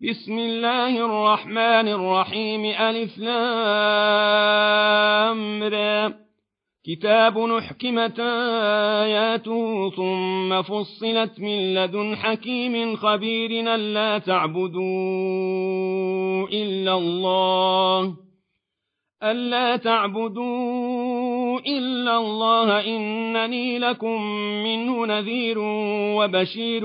بسم الله الرحمن الرحيم ألف لام را كتاب أحكمت آياته ثم فصلت من لدن حكيم خبير ألا تعبدوا إلا الله إنني لكم منه نذير وبشير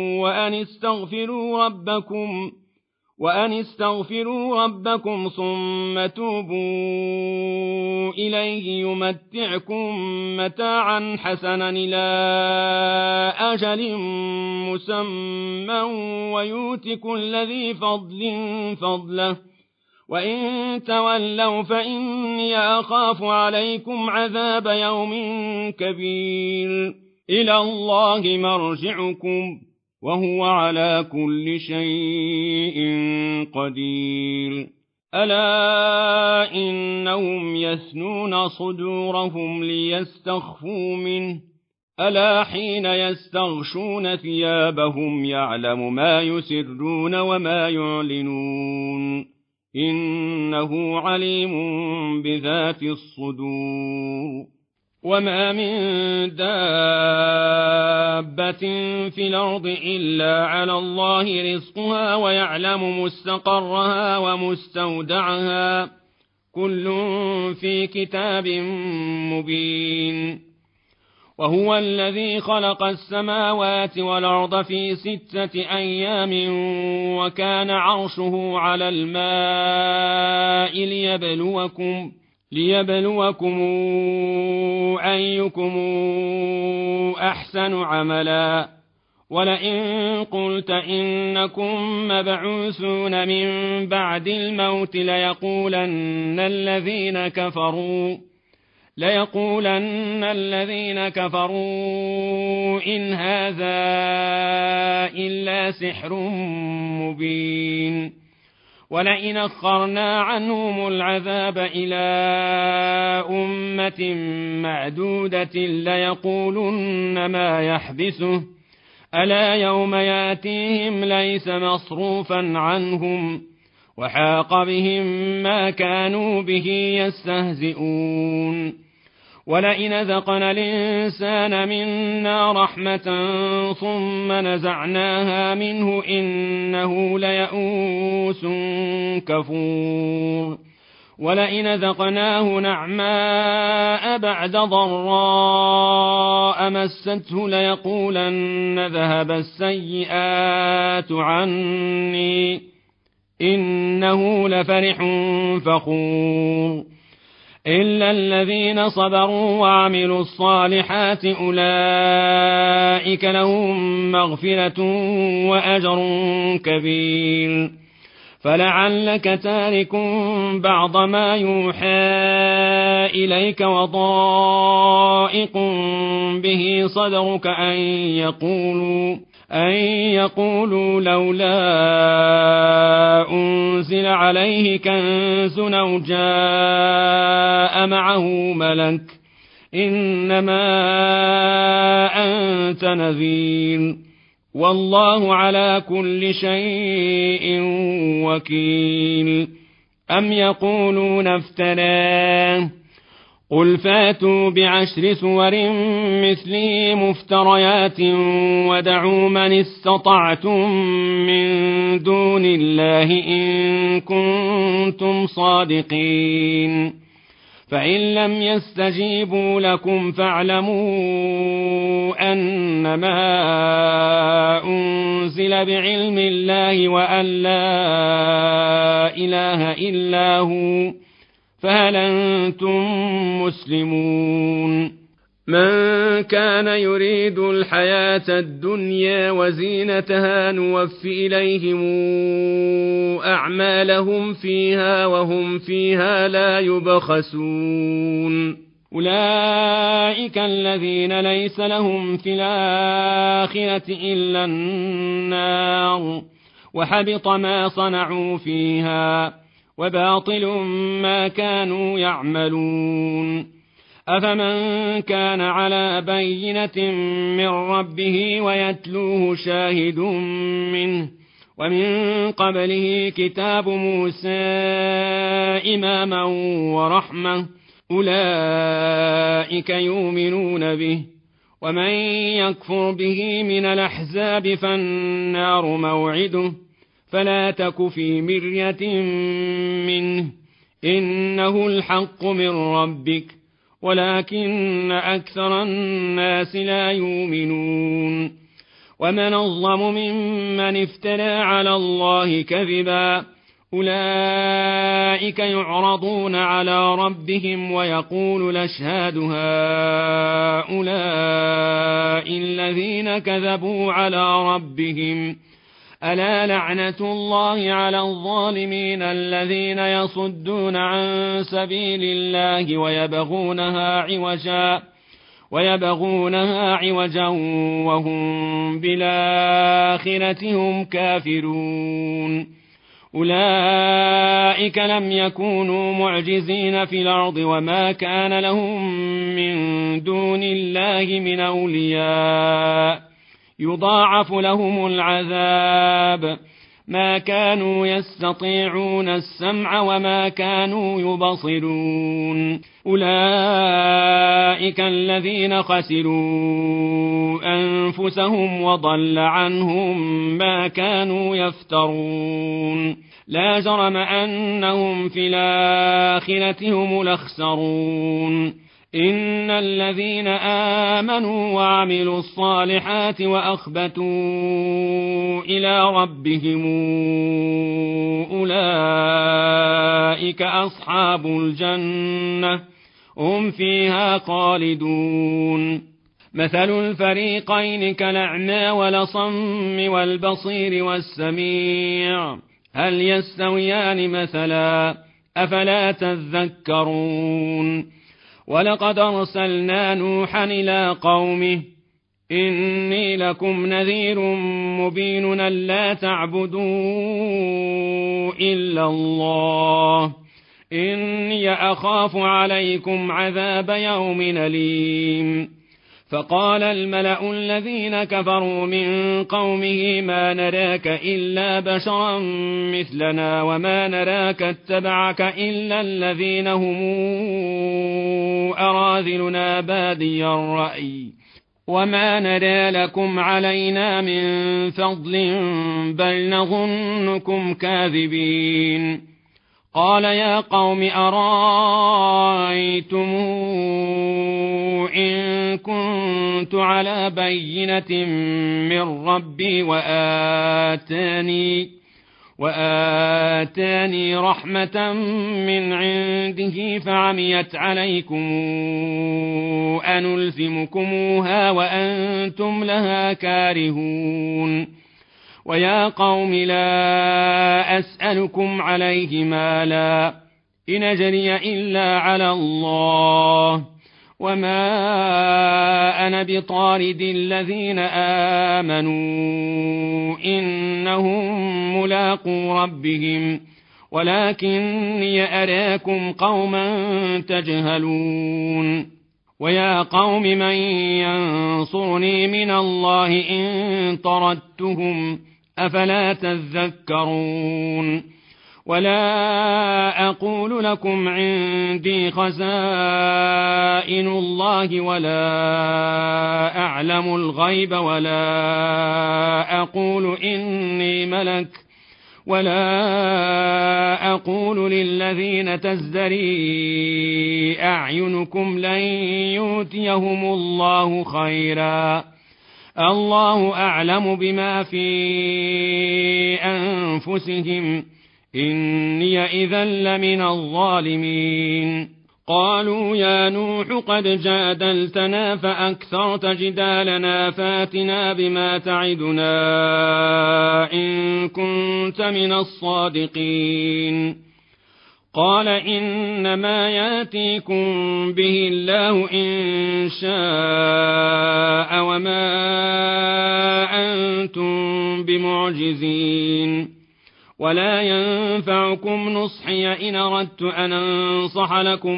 وأن استغفروا ربكم ثم توبوا إليه يمتعكم متاعا حسنا إلى أجل مسمى ويؤت كل ذي فضل فضله وإن تولوا فإني أخاف عليكم عذاب يوم كبير إلى الله مرجعكم وهو على كل شيء قدير ألا إنهم يثنون صدورهم ليستخفوا منه ألا حين يستغشون ثيابهم يعلم ما يسرون وما يعلنون إنه عليم بذات الصدور وما من دابة في الأرض إلا على الله رزقها ويعلم مستقرها ومستودعها كل في كتاب مبين وهو الذي خلق السماوات والأرض في 6 أيام وكان عرشه على الماء ليبلوكم أيكم أحسن عملا ولئن قلت إنكم مبعوثون من بعد الموت ليقولن الذين كفروا إن هذا إلا سحر مبين ولئن أخرنا عنهم العذاب إلى أمة معدودة ليقولن ما يحبسه ألا يوم ياتيهم ليس مصروفا عنهم وحاق بهم ما كانوا به يستهزئون ولئن ذقنا الإنسان منا رحمة ثم نزعناها منه إنه ليئوس كفور ولئن ذقناه نعماء بعد ضراء مسته ليقولن ذهب السيئات عني إنه لفرح فخور إلا الذين صبروا وعملوا الصالحات أولئك لهم مغفرة وأجر كبير فلعلك تارك بعض ما يوحى إليك وضائق به صدرك أن يقولوا لولا أنزل عليه كنز أو جاء معه ملك إنما أنت نذير والله على كل شيء وكيل أم يقولون افتراه قل فاتوا ب10 سور مثله مفتريات ودعوا من استطعتم من دون الله إن كنتم صادقين فإن لم يستجيبوا لكم فاعلموا أنما أنزل بعلم الله وأن لا إله إلا هو فهل أنتم مسلمون من كان يريد الحياة الدنيا وزينتها نوفي إليهم أعمالهم فيها وهم فيها لا يبخسون أولئك الذين ليس لهم في الآخرة إلا النار وحبط ما صنعوا فيها وباطل ما كانوا يعملون أفمن كان على بينة من ربه ويتلوه شاهد منه ومن قبله كتاب موسى إماما ورحمة أولئك يؤمنون به ومن يكفر به من الأحزاب فالنار موعده فلا تك في مرية منه إنه الحق من ربك ولكن أكثر الناس لا يؤمنون ومن أظلم ممن افترى على الله كذبا أولئك يعرضون على ربهم ويقول الأشهاد هؤلاء الذين كذبوا على ربهم ألا لعنة الله على الظالمين الذين يصدون عن سبيل الله ويبغونها عوجا وهم بالآخرة هم كافرون أولئك لم يكونوا معجزين في الأرض وما كان لهم من دون الله من أولياء يضاعف لهم العذاب ما كانوا يستطيعون السمع وما كانوا يبصرون أولئك الذين خسروا أنفسهم وضل عنهم ما كانوا يفترون لا جرم أنهم في الآخرة هم الأخسرون إن الذين آمنوا وعملوا الصالحات وأخبتوا إلى ربهم أولئك أصحاب الجنة هم فيها خالدون مثل الفريقين كالأعمى والأصم والبصير والسميع هل يستويان مثلا أفلا تذكرون ولقد أرسلنا نوحا إلى قومه إني لكم نذير مبين ألا تعبدوا إلا الله إني أخاف عليكم عذاب يوم أليم فقال الملأ الذين كفروا من قومه ما نراك إلا بشرا مثلنا وما نراك اتبعك إلا الذين هم أراذلنا بادي الرأي وما نرى لكم علينا من فضل بل نظنكم كاذبين قال يا قوم أرأيتم إن كنت على بينة من ربي وآتاني رحمة من عنده فعميت عليكم أنلزمكموها وأنتم لها كارهون ويا قوم لا أسألكم عليه مالا إن أجري إلا على الله وما أنا بطارد الذين آمنوا إنهم ملاقو ربهم ولكني أراكم قوما تجهلون ويا قوم من ينصرني من الله إن طردتهم أفلا تذكرون ولا أقول لكم عندي خزائن الله ولا أعلم الغيب ولا أقول إني ملك ولا أقول للذين تزدري أعينكم لن يؤتيهم الله خيرا الله أعلم بما في أنفسهم إني إذا لمن الظالمين قالوا يا نوح قد جادلتنا فأكثرت جدالنا فاتنا بما تعدنا إن كنت من الصادقين قال إنما ياتيكم به الله إن شاء وما أنتم بمعجزين ولا ينفعكم نصحي إن أردت أن أنصح لكم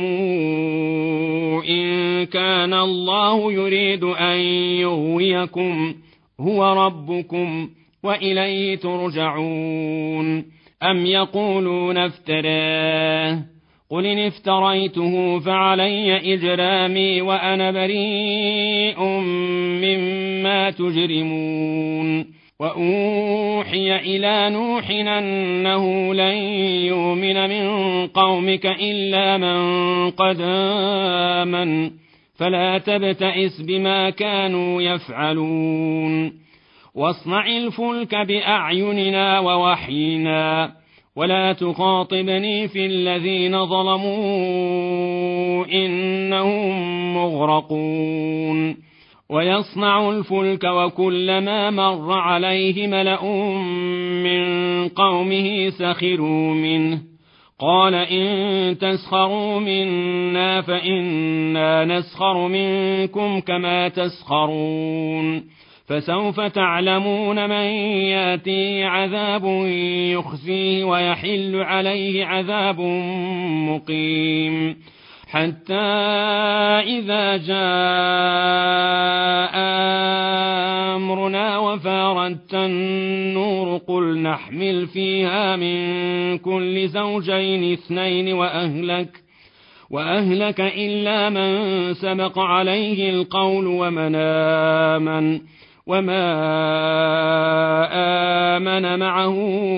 إن كان الله يريد أن يغويكم هو ربكم وإليه ترجعون. أم يقولون افتراه قل إن افتريته فعلي إجرامي وأنا بريء مما تجرمون. وأوحي إلى نوح أنه لن يؤمن من قومك إلا من قد آمن فلا تبتئس بما كانوا يفعلون. واصنع الفلك بأعيننا ووحينا ولا تخاطبني في الذين ظلموا إنهم مغرقون. ويصنع الفلك وكلما مر عليه ملأ من قومه سخروا منه قال إن تسخروا منا فإنا نسخر منكم كما تسخرون. فسوف تعلمون من ياتيه عذاب يخزيه ويحل عليه عذاب مقيم. حتى إذا جاء أمرنا وفارت النور قل نحمل فيها من كل زوجين اثنين وأهلك إلا من سبق عليه القول وما آمن معه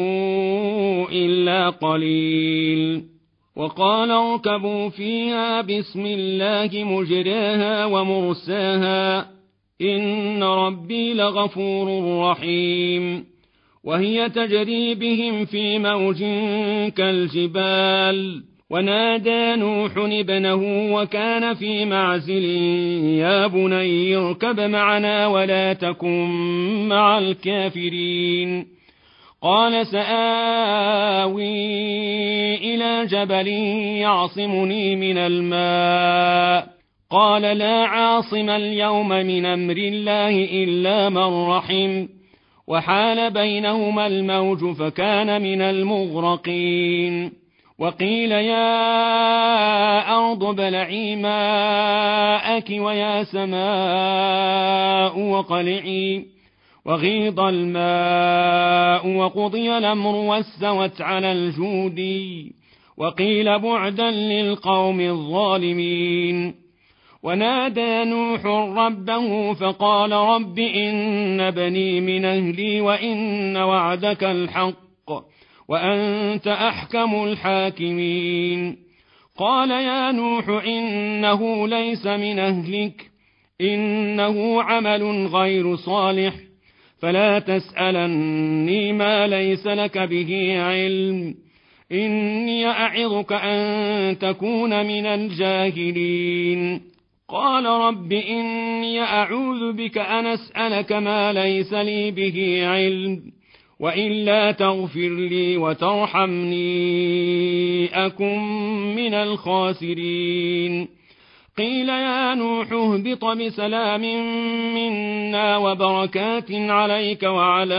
إلا قليل. وقال اركبوا فيها بسم الله مجراها ومرساها إن ربي لغفور رحيم. وهي تجري بهم في موج كالجبال ونادى نوح ابنه وكان في معزل يا بني اركب معنا ولا تكن مع الكافرين. قال سآوي إلى جبل يعصمني من الماء قال لا عاصم اليوم من أمر الله إلا من رحم وحال بينهما الموج فكان من المغرقين. وقيل يا أرض ابلعي ماءك ويا سماء وقلعي وغيض الماء وقضي الأمر واستوت على الجودي وقيل بعدا للقوم الظالمين. ونادى نوح ربه فقال رب إن بني من أهلي وإن وعدك الحق وأنت أحكم الحاكمين. قال يا نوح إنه ليس من أهلك إنه عمل غير صالح فلا تسألني ما ليس لك به علم إني أعظك أن تكون من الجاهلين. قال رب إني أعوذ بك أن أسألك ما ليس لي به علم وإلا تغفر لي وترحمني أكن من الخاسرين. قيل يا نوح اهبط بسلام منا وبركات عليك وعلى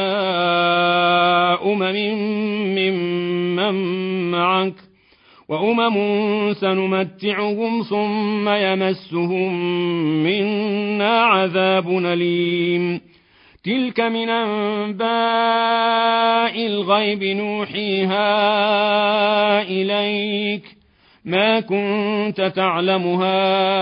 ممن معك وأمم سنمتعهم ثم يمسهم منا عذاب أليم. تلك من أنباء الغيب نوحيها إليك ما كنت تعلمها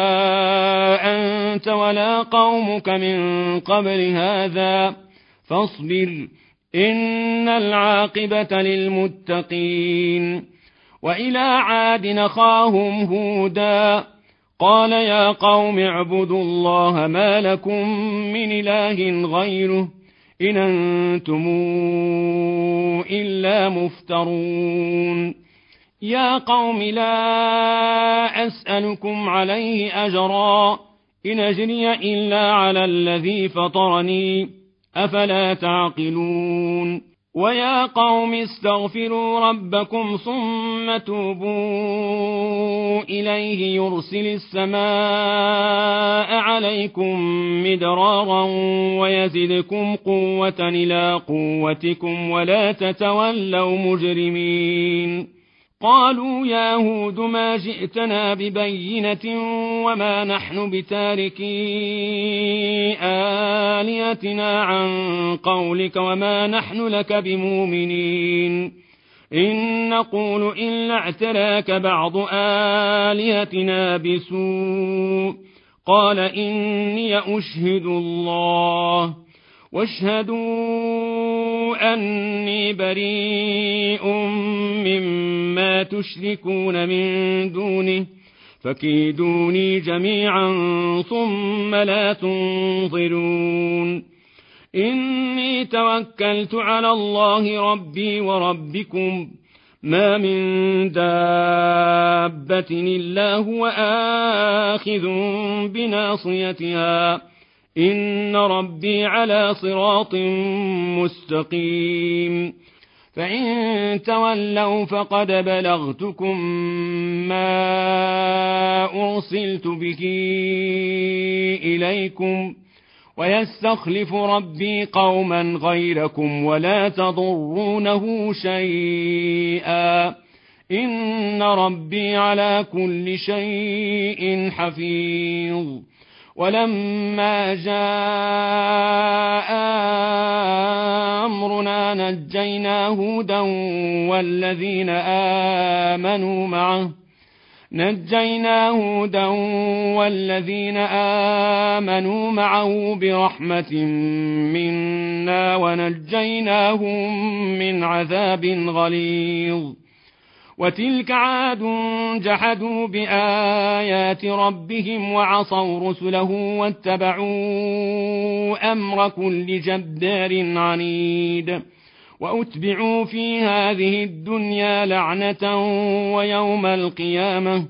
أنت ولا قومك من قبل هذا فاصبر إن العاقبة للمتقين. وإلى عاد أخاهم هودا قال يا قوم اعبدوا الله ما لكم من إله غيره إن أنتم إلا مفترون. يا قوم لا أسألكم عليه أجرا إن أجري إلا على الذي فطرني أفلا تعقلون. ويا قوم استغفروا ربكم ثم توبوا إليه يرسل السماء عليكم مدرارا ويزدكم قوة إلى قوتكم ولا تتولوا مجرمين. قالوا يا هود ما جئتنا ببينة وما نحن بتاركي آلهتنا عن قولك وما نحن لك بمؤمنين إن نقول إلا اعتراك بعض آلهتنا بسوء قال إني أشهد الله واشهدوا أني بريء مما تشركون من دونه فكيدوني جميعا ثم لا تنظرون إني توكلت على الله ربي وربكم ما من دابة إلا هو آخذ بناصيتها إن ربي على صراط مستقيم فإن تولوا فقد بلغتكم ما أرسلت به إليكم ويستخلف ربي قوما غيركم ولا تضرونه شيئا إن ربي على كل شيء حفيظ ولما جاء أمرنا نجينا هودا والذين آمنوا معه برحمة منا ونجيناهم من عذاب غليظ وتلك عاد جحدوا بآيات ربهم وعصوا رسله واتبعوا أمر كل جبار عنيد وأتبعوا في هذه الدنيا لعنة ويوم القيامة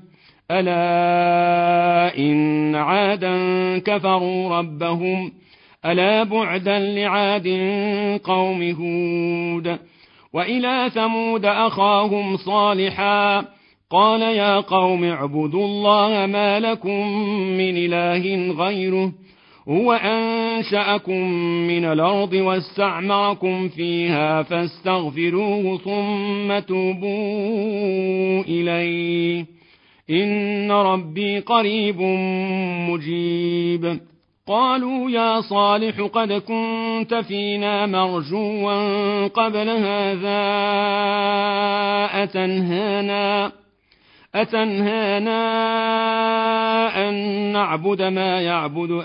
ألا إن عادا كفروا ربهم ألا بعدا لعاد قوم هود وإلى ثمود أخاهم صالحا قال يا قوم اعبدوا الله ما لكم من إله غيره هو أنشأكم من الأرض واستعمركم فيها فاستغفروه ثم توبوا إليه إن ربي قريب مجيب قالوا يا صالح قد كنت فينا مرجوا قبل هذا أتنهانا أن نعبد ما يعبد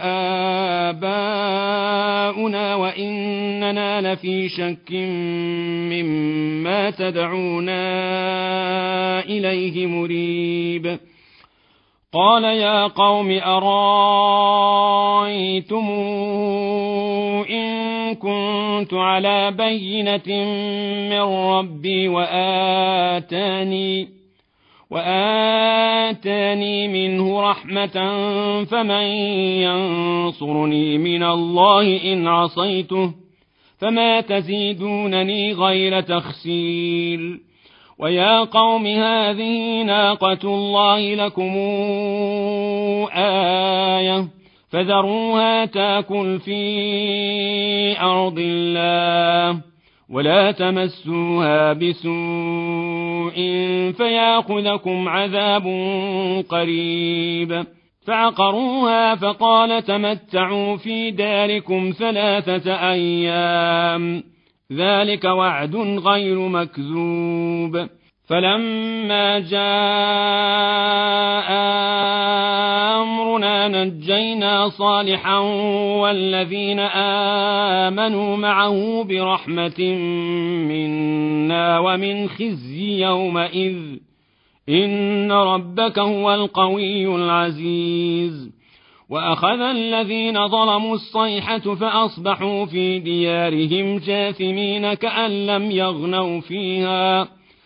آباؤنا وإننا لفي شك مما تدعونا إليه مريب قال يا قوم أرأيتم إن كنت على بينة من ربي وآتاني منه رحمة فمن ينصرني من الله إن عصيته فما تزيدونني غير تخسير ويا قوم هذه ناقة الله لكم آية فذروها تاكل في أرض الله ولا تمسوها بسوء فيأخذكم عذاب قريب فعقروها فقال تمتعوا في داركم 3 أيام ذلك وعد غير مكذوب فلما جاء أمرنا نجينا صالحا والذين آمنوا معه برحمة منا ومن خزي يومئذ إن ربك هو القوي العزيز وأخذ الذين ظلموا الصيحة فأصبحوا في ديارهم جاثمين كأن لم يغنوا فيها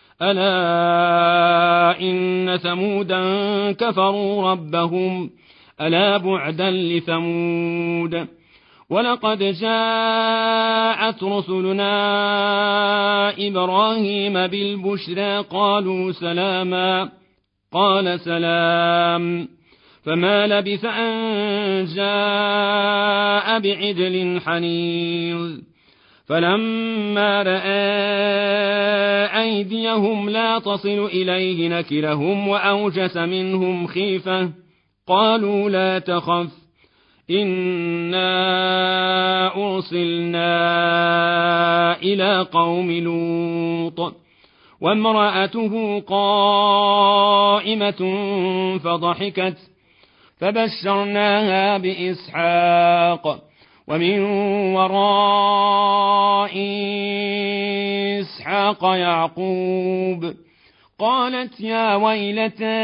ألا إن ثمودا كفروا ربهم ألا بعدا لثمود ولقد جاءت رسلنا إبراهيم بالبشرى قالوا سلاما قال سلام فما لبث أن جاء بعجل حنيظ فلما رأى أيديهم لا تصل إليه نكرهم وأوجس منهم خيفة قالوا لا تخف إنا أرسلنا إلى قوم لوط وامرأته قائمة فضحكت فبشرناها بإسحاق ومن وراء إسحاق يعقوب قالت يا ويلتى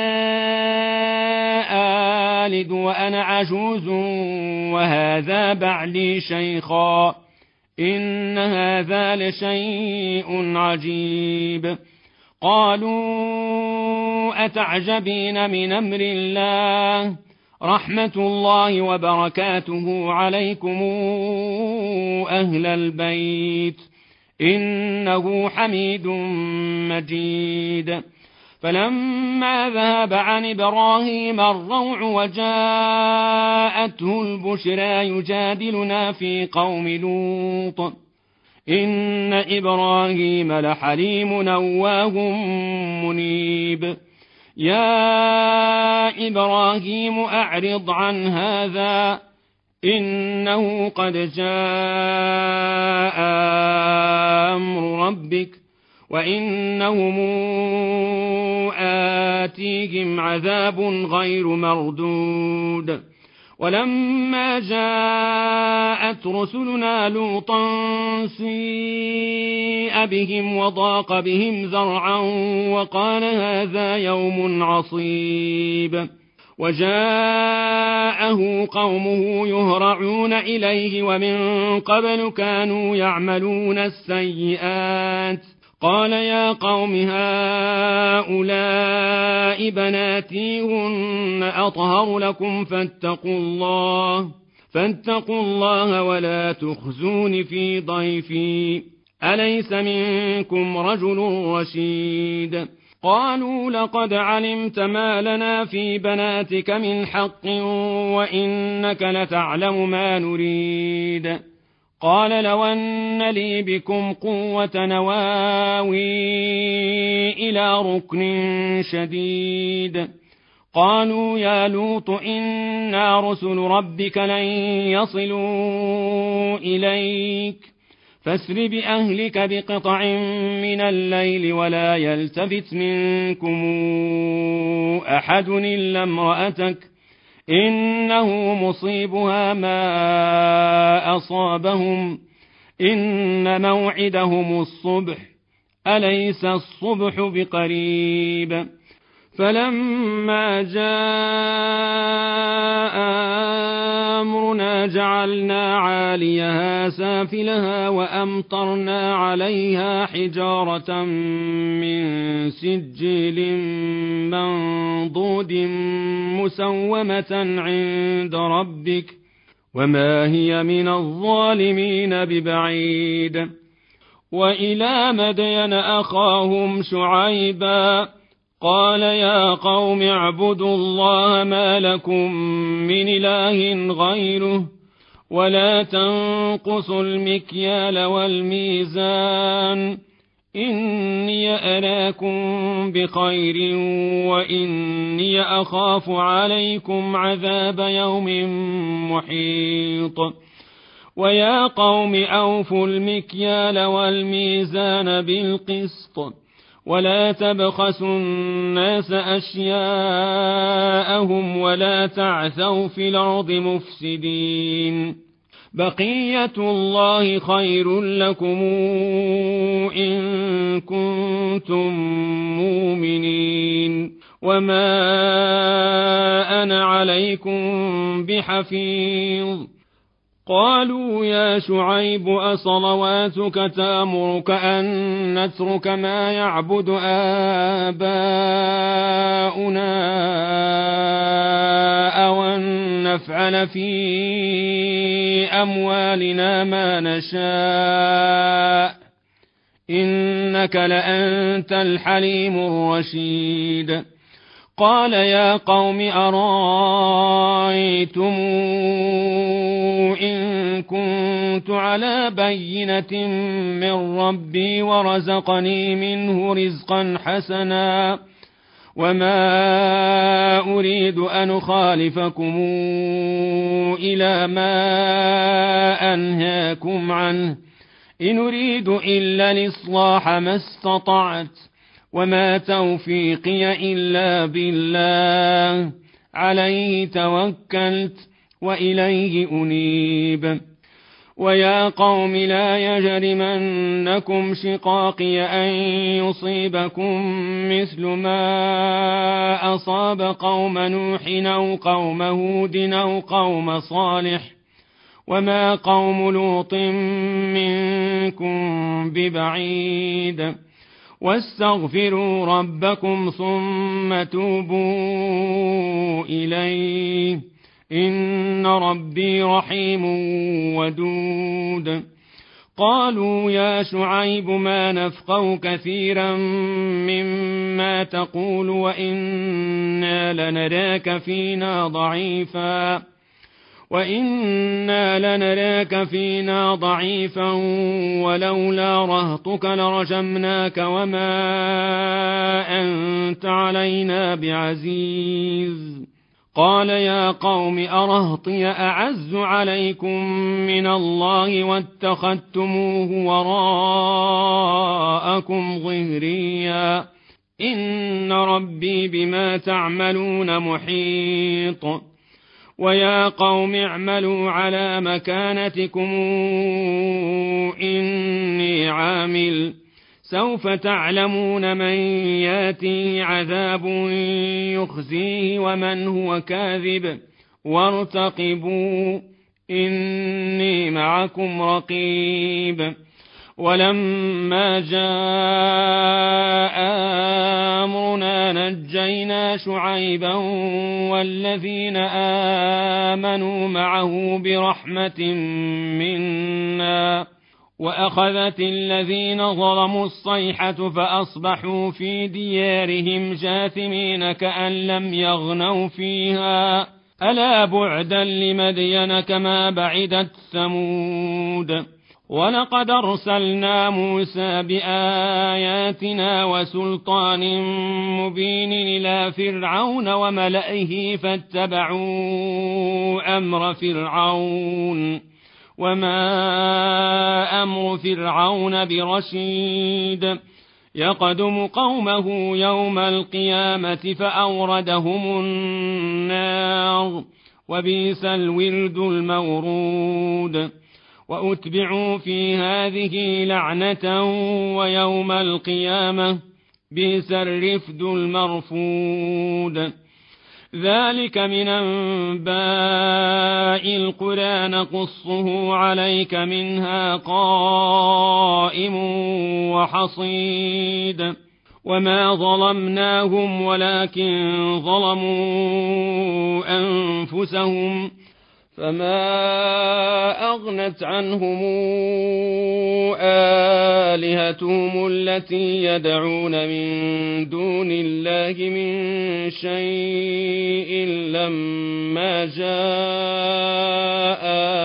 آلد وأنا عجوز وهذا بعلي شيخا إن هذا لشيء عجيب قالوا أتعجبين من أمر الله رحمة الله وبركاته عليكم أهل البيت إنه حميد مجيد فلما ذهب عن إبراهيم الروع وجاءته البشرى يجادلنا في قوم لوط إن إبراهيم لحليم أواه منيب يا إبراهيم أعرض عن هذا إنه قد جاء أمر ربك وإنهم آتيهم عذاب غير مردود ولما جاءت رسلنا لوطا سيء بهم وضاق بهم ذرعا وقال هذا يوم عصيب وجاءه قومه يهرعون إليه ومن قبل كانوا يعملون السيئات قال يا قوم هؤلاء بناتي هن أطهر لكم فاتقوا الله ولا تخزون في ضيفي أليس منكم رجل رشيد قالوا لقد علمت ما لنا في بناتك من حق وإنك لتعلم ما نريد قال لو أن لي بكم قوة نواوي إلى ركن شديد قالوا يا لوط إنا رسل ربك لن يصلوا إليك فاسر بأهلك بقطع من الليل ولا يلتفت منكم أحد إلا امرأتك إنه مصيبها ما أصابهم إن موعدهم الصبح أليس الصبح بقريب فلما جاء أمرنا جعلنا عاليها سافلها وأمطرنا عليها حجارة من سجيل منضود مسومة عند ربك وما هي من الظالمين ببعيد وإلى مدين أخاهم شعيبا قال يا قوم اعبدوا الله ما لكم من إله غيره ولا تنقصوا المكيال والميزان إني أراكم بخير وإني أخاف عليكم عذاب يوم محيط ويا قوم أوفوا المكيال والميزان بالقسط ولا تبخسوا الناس أشياءهم ولا تعثوا في الأرض مفسدين بقية الله خير لكم إن كنتم مؤمنين وما أنا عليكم بحفيظ قالوا يا شعيب أصلواتك تأمرك أن نترك ما يعبد آباؤنا أو أن نفعل في أموالنا ما نشاء إنك لأنت الحليم الرشيد قال يا قوم أرأيتم إن كنت على بينة من ربي ورزقني منه رزقا حسنا وما أريد أن أخالفكم إلى ما أنهاكم عنه إن أريد إلا الإصلاح ما استطعت وما توفيقي إلا بالله عليه توكلت وإليه أنيب ويا قوم لا يجرمنكم شقاقي أن يصيبكم مثل ما أصاب قوم نوح أو قوم هود أو قوم صالح وما قوم لوط منكم ببعيد واستغفروا ربكم ثم توبوا إليه إن ربي رحيم ودود قالوا يا شعيب ما نفقه كثيرا مما تقول وإنا لنراك فينا ضعيفا ولولا رهطك لرجمناك وما أنت علينا بعزيز قال يا قوم أرهطي أعز عليكم من الله واتخذتموه وراءكم ظهريا إن ربي بما تعملون محيط ويا قوم اعملوا على مكانتكم إني عامل سوف تعلمون من ياتيه عذاب يخزيه ومن هو كاذب وارتقبوا إني معكم رقيب ولما جاء أمرنا نجينا شعيبا والذين آمنوا معه برحمة منا وأخذت الذين ظلموا الصيحة فأصبحوا في ديارهم جاثمين كأن لم يغنوا فيها ألا بعدا لمدين كما بعدت ثمود ولقد أرسلنا موسى بآياتنا وسلطان مبين إلى فرعون وملئه فاتبعوا أمر فرعون وما أمر فرعون برشيد يقدم قومه يوم القيامة فأوردهم النار وبئس الورد المورود وأتبعوا في هذه لعنة ويوم القيامة بئس الرفد المرفود ذلك من أنباء القرى نقصه عليك منها قائم وحصيد وما ظلمناهم ولكن ظلموا أنفسهم فما أغنت عنهم آلهتهم التي يدعون من دون الله من شيء لما جاء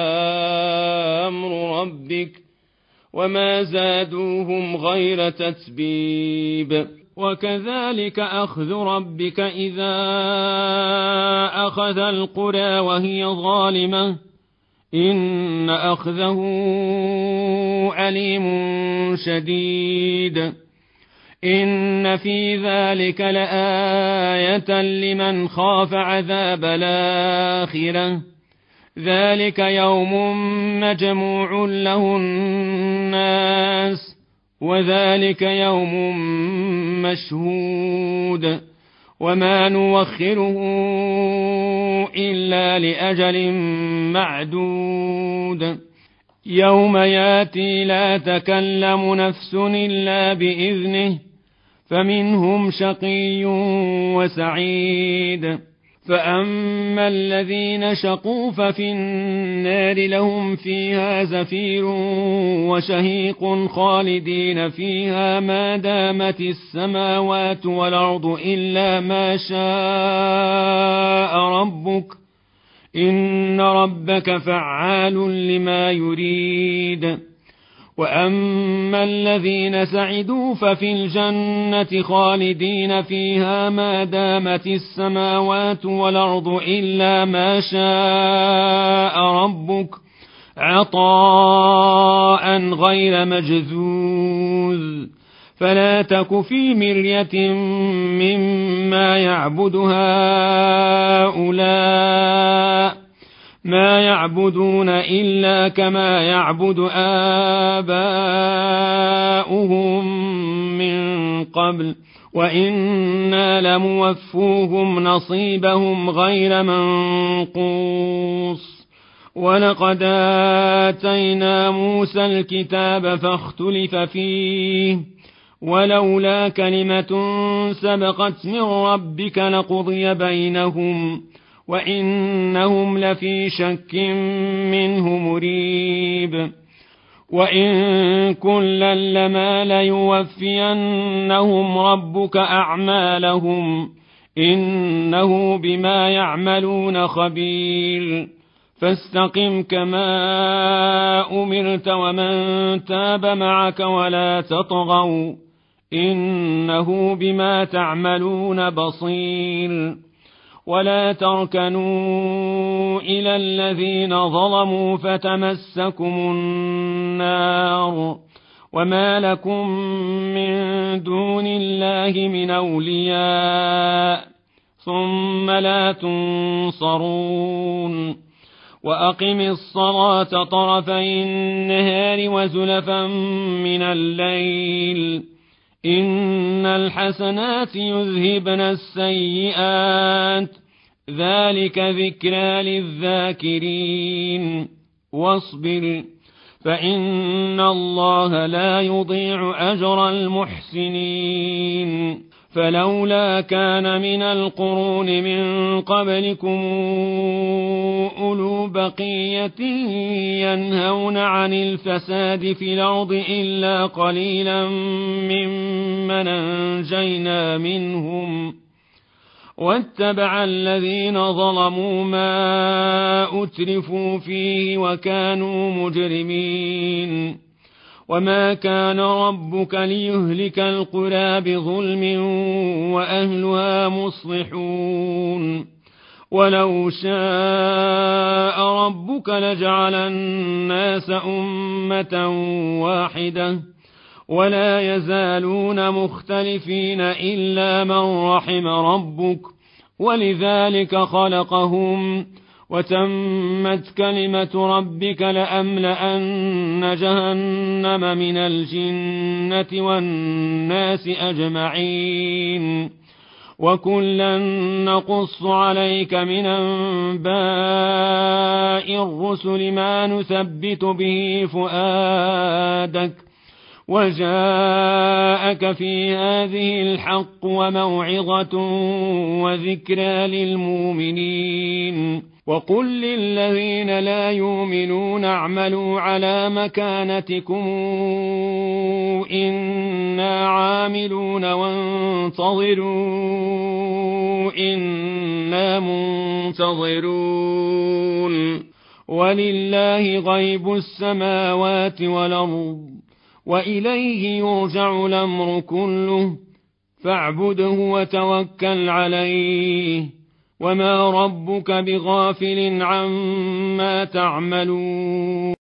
أمر ربك وما زادوهم غير تتبيب وكذلك أخذ ربك إذا أخذ القرى وهي ظالمة إن أخذه أليم شديد إن في ذلك لآية لمن خاف عذاب الآخرة ذلك يوم مجموع له الناس وذلك يوم مشهود وما نوخره إلا لأجل معدود يوم ياتي لا تكلم نفس إلا بإذنه فمنهم شقي وسعيد فأما الذين شقوا ففي النار لهم فيها زفير وشهيق خالدين فيها ما دامت السماوات والأرض إلا ما شاء ربك إن ربك فعال لما يريد. وأما الذين سعدوا ففي الجنة خالدين فيها ما دامت السماوات والأرض إلا ما شاء ربك عطاء غير مجذوذ. فلا تك في مرية مما يعبد هؤلاء، ما يعبدون إلا كما يعبد آباؤهم من قبل، وإنا لموفوهم نصيبهم غير منقوص. ولقد آتينا موسى الكتاب فاختلف فيه، ولولا كلمة سبقت من ربك لقضي بينهم، وإنهم لفي شك منه مريب. وإن كلا لما ليوفينهم ربك أعمالهم، إنه بما يعملون خبير. فاستقم كما أمرت ومن تاب معك ولا تطغوا، إنه بما تعملون بصير. ولا تركنوا إلى الذين ظلموا فتمسكم النار وما لكم من دون الله من أولياء ثم لا تنصرون. وأقم الصلاة طرفي النهار وزلفا من الليل، إن الحسنات يذهبن السيئات، ذلك ذكرى للذاكرين. واصبر فإن الله لا يضيع أجر المحسنين. فلولا كان من القرون من قبلكم أولو بقية ينهون عن الفساد في الأرض إلا قليلا ممن أنجينا منهم، واتبع الذين ظلموا ما أترفوا فيه وكانوا مجرمين. وما كان ربك ليهلك القرى بظلم وأهلها مصلحون. ولو شاء ربك لجعل الناس أمة واحدة ولا يزالون مختلفين إلا من رحم ربك، ولذلك خلقهم. وتمت كلمة ربك لأملأن جهنم من الجنة والناس أجمعين. وكلا نقص عليك من أنباء الرسل ما نثبت به فؤادك، وجاءك في هذه الحق وموعظة وذكرى للمؤمنين. وقل للذين لا يؤمنون اعملوا على مكانتكم إنا عاملون وانتظروا إنا منتظرون. ولله غيب السماوات والأرض وإليه يرجع الأمر كله، فاعبده وتوكل عليه، وما ربك بغافل عما تعملون.